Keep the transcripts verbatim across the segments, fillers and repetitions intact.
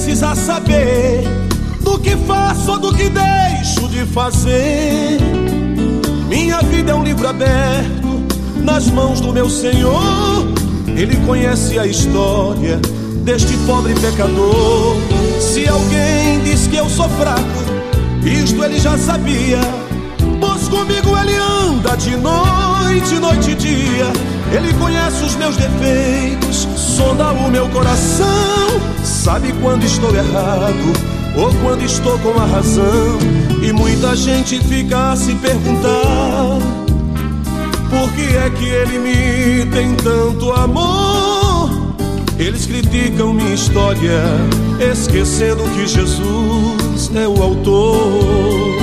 precisa saber do que faço ou do que deixo de fazer. Minha vida é um livro aberto nas mãos do meu Senhor. Ele conhece a história deste pobre pecador. Se alguém diz que eu sou fraco, isto ele já sabia, pois comigo ele anda de noite, noite e dia. Ele conhece os meus defeitos, sonda o meu coração, sabe quando estou errado ou quando estou com a razão. E muita gente fica a se perguntar: por que é que ele me tem tanto amor? Eles criticam minha história, esquecendo que Jesus é o autor.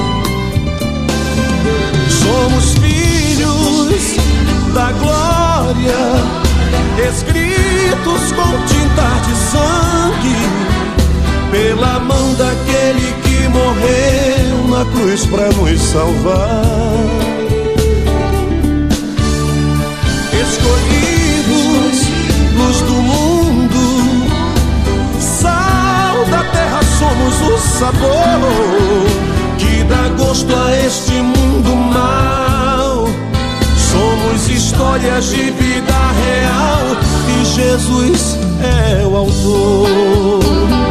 Somos filhos da glória, escritos com tinta de sangue, pela mão daquele que morreu na cruz pra nos salvar. Escolhidos, luz do mundo, sal da terra, somos o sabor que dá gosto a este mundo mau. Somos histórias de vida real e Jesus é o autor.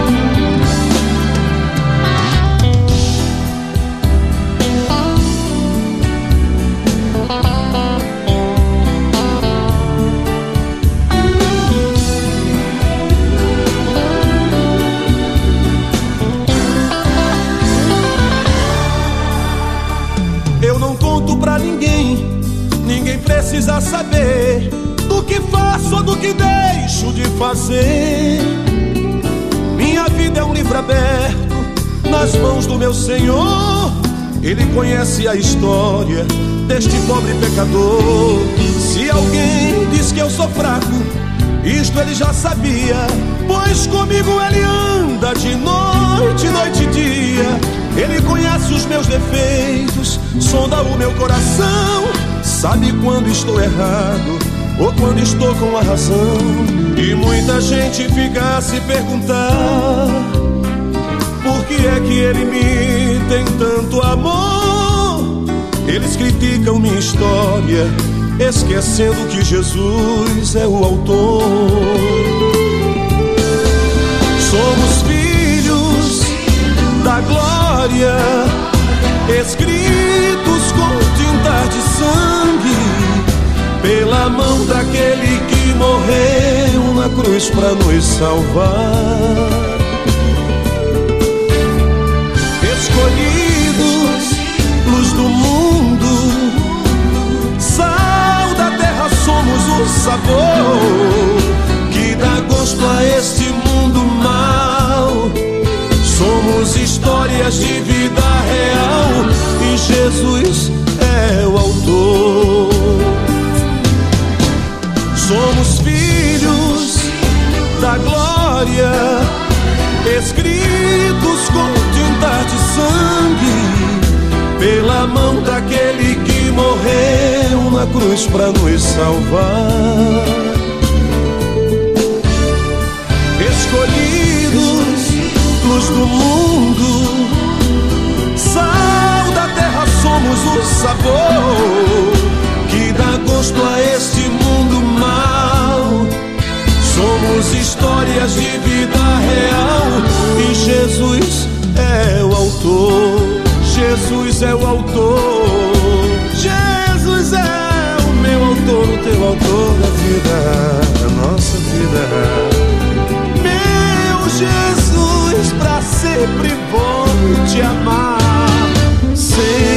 Eu não conto pra ninguém, ninguém precisa saber do que faço ou do que deixo de fazer. Minha vida é um livro aberto nas mãos do meu Senhor. Ele conhece a história deste pobre pecador. Se alguém diz que eu sou fraco, isto ele já sabia, pois comigo ele anda de noite, noite e dia. Ele conhece os meus defeitos, sonda o meu coração, sabe quando estou errado ou quando estou com a razão. E muita gente fica a se perguntar: por que é que ele me tem tanto amor? Eles criticam minha história, esquecendo que Jesus é o autor. Somos filhos da glória, escritos com tinta de sangue, pela mão daquele que morreu na cruz pra nos salvar. Escolhidos, luz do mundo, sal da terra, somos o sabor que dá gosto a este mundo mau. Somos histórias de vida real e Jesus é o autor. Somos filhos da glória, escritos com tinta de sangue, pela mão daquele que morreu na cruz pra nos salvar. Escolhidos, luz do mundo, sal da terra, somos o sabor que dá gosto a este mundo mau. Somos histórias de vida real e Jesus é o autor. Jesus é o autor. Jesus é o meu autor, o teu autor da vida, da nossa vida. Meu Jesus, pra sempre vou te amar. Sempre